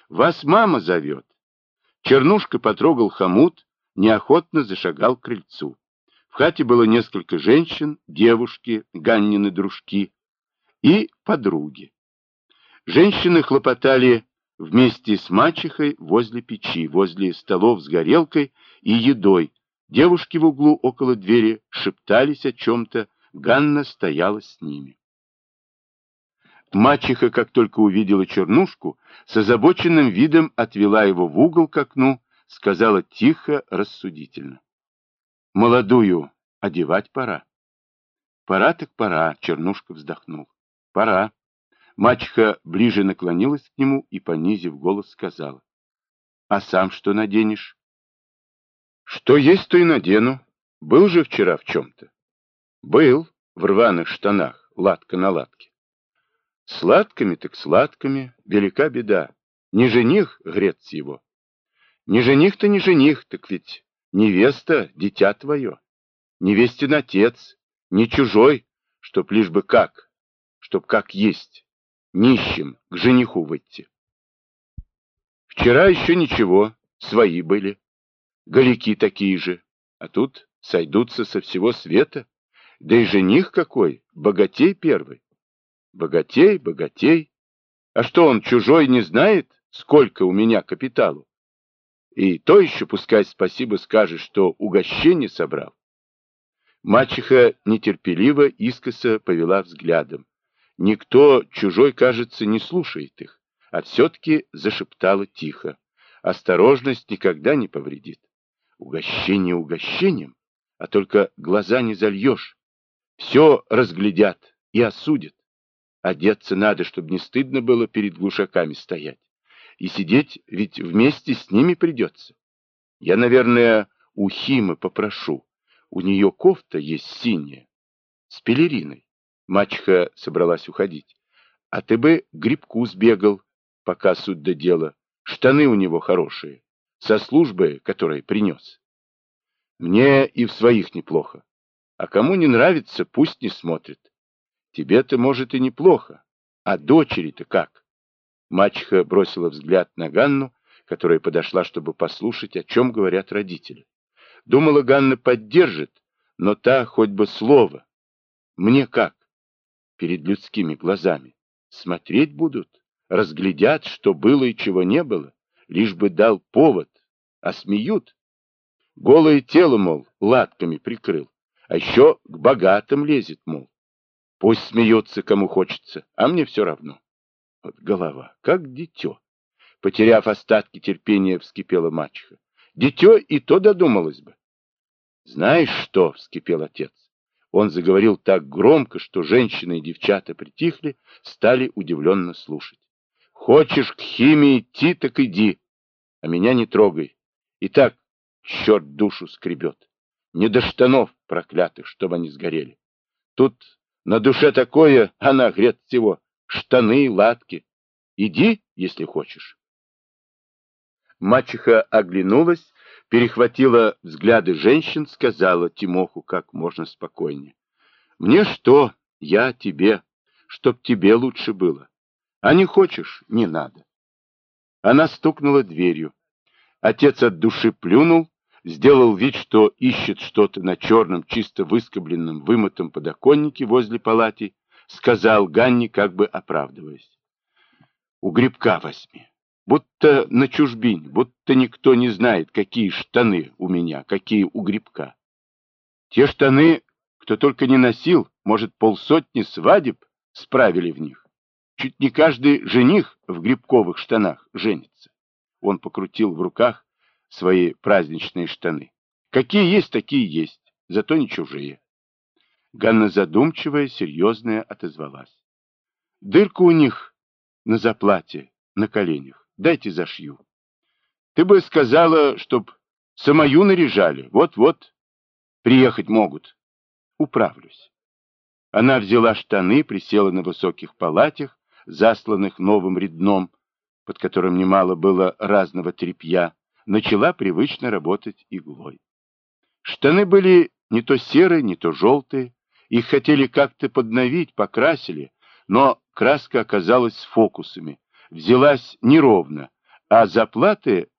Вас мама зовет. Чернушка потрогал хомут, неохотно зашагал к крыльцу. В хате было несколько женщин, девушки, Ганнины дружки и подруги. Женщины хлопотали вместе с мачехой возле печи, возле столов с горелкой и едой. Девушки в углу около двери шептались о чем-то, Ганна стояла с ними. Мачеха, как только увидела Чернушку, с озабоченным видом отвела его в угол к окну, сказала тихо, рассудительно: «Молодую одевать пора». «Пора так пора», — Чернушка вздохнул. «Пора». Мачеха ближе наклонилась к нему и, понизив голос, сказала: «А сам что наденешь?» «Что есть, то и надену. Был же вчера в чем-то». «Был, в рваных штанах, латка на латке». «Сладками так сладками, велика беда. Не жених греться его». «Не жених-то не жених, так ведь невеста — дитя твое. Невестин отец, не чужой, чтоб лишь бы как, чтоб как есть, нищим к жениху выйти». «Вчера еще ничего, свои были, голяки такие же, а тут сойдутся со всего света, да и жених какой, богатей первый». «Богатей, богатей. А что, он чужой не знает, сколько у меня капиталу? И то еще пускай спасибо скажет, что угощение собрал». Мачеха нетерпеливо искоса повела взглядом. Никто чужой, кажется, не слушает их, а все-таки зашептала тихо: «Осторожность никогда не повредит. Угощение угощением, а только глаза не зальешь. Все разглядят и осудят. Одеться надо, чтобы не стыдно было перед глушаками стоять. И сидеть ведь вместе с ними придется. Я, наверное, у Химы попрошу. У нее кофта есть синяя, с пелериной». Мачеха собралась уходить. «А ты бы к Грибку сбегал, пока суть до дела. Штаны у него хорошие, со службы, которой принес». «Мне и в своих неплохо. А кому не нравится, пусть не смотрит. Тебе-то, может, и неплохо. А дочери-то как?» Мачеха бросила взгляд на Ганну, которая подошла, чтобы послушать, о чем говорят родители. Думала, Ганна поддержит, но та хоть бы слово. «Мне как? Перед людскими глазами. Смотреть будут, разглядят, что было и чего не было, лишь бы дал повод, а смеют. Голое тело, мол, латками прикрыл, а еще к богатым лезет, мол. Пусть смеется, кому хочется, а мне все равно». Вот голова, как дитё. Потеряв остатки терпения, вскипела мачеха. Дитё и то додумалось бы. «Знаешь что?» — вскипел отец. Он заговорил так громко, что женщины и девчата притихли, стали удивленно слушать. «Хочешь к Химе идти, так иди, а меня не трогай. И так черт душу скребет. Не до штанов проклятых, чтобы они сгорели. Тут на душе такое, она грет всего. Штаны, латки. Иди, если хочешь». Мачеха оглянулась, перехватила взгляды женщин, сказала Тимоху как можно спокойнее: «Мне что? Я тебе, чтоб тебе лучше было. А не хочешь, не надо». Она стукнула дверью. Отец от души плюнул, сделал вид, что ищет что-то на черном, чисто выскобленном, вымытом подоконнике возле палати, сказал Ганне, как бы оправдываясь: «У Грибка возьми. Будто на чужбине, будто никто не знает, какие штаны у меня, какие у Грибка. Те штаны, кто только не носил, может, полсотни свадеб справили в них. Чуть не каждый жених в грибковых штанах женится». Он покрутил в руках свои праздничные штаны. «Какие есть, такие есть, зато не чужие». Ганна задумчивая, серьезная, отозвалась: «Дырка у них на заплате, на коленях. Дайте зашью». «Ты бы сказала, чтоб самую наряжали. Вот-вот, приехать могут. Управлюсь». Она взяла штаны, присела на высоких палатях, засланных новым редном, под которым немало было разного тряпья, начала привычно работать иглой. Штаны были не то серые, не то желтые, их хотели как-то подновить, покрасили, но краска оказалась с фокусами, взялась неровно, а заплаты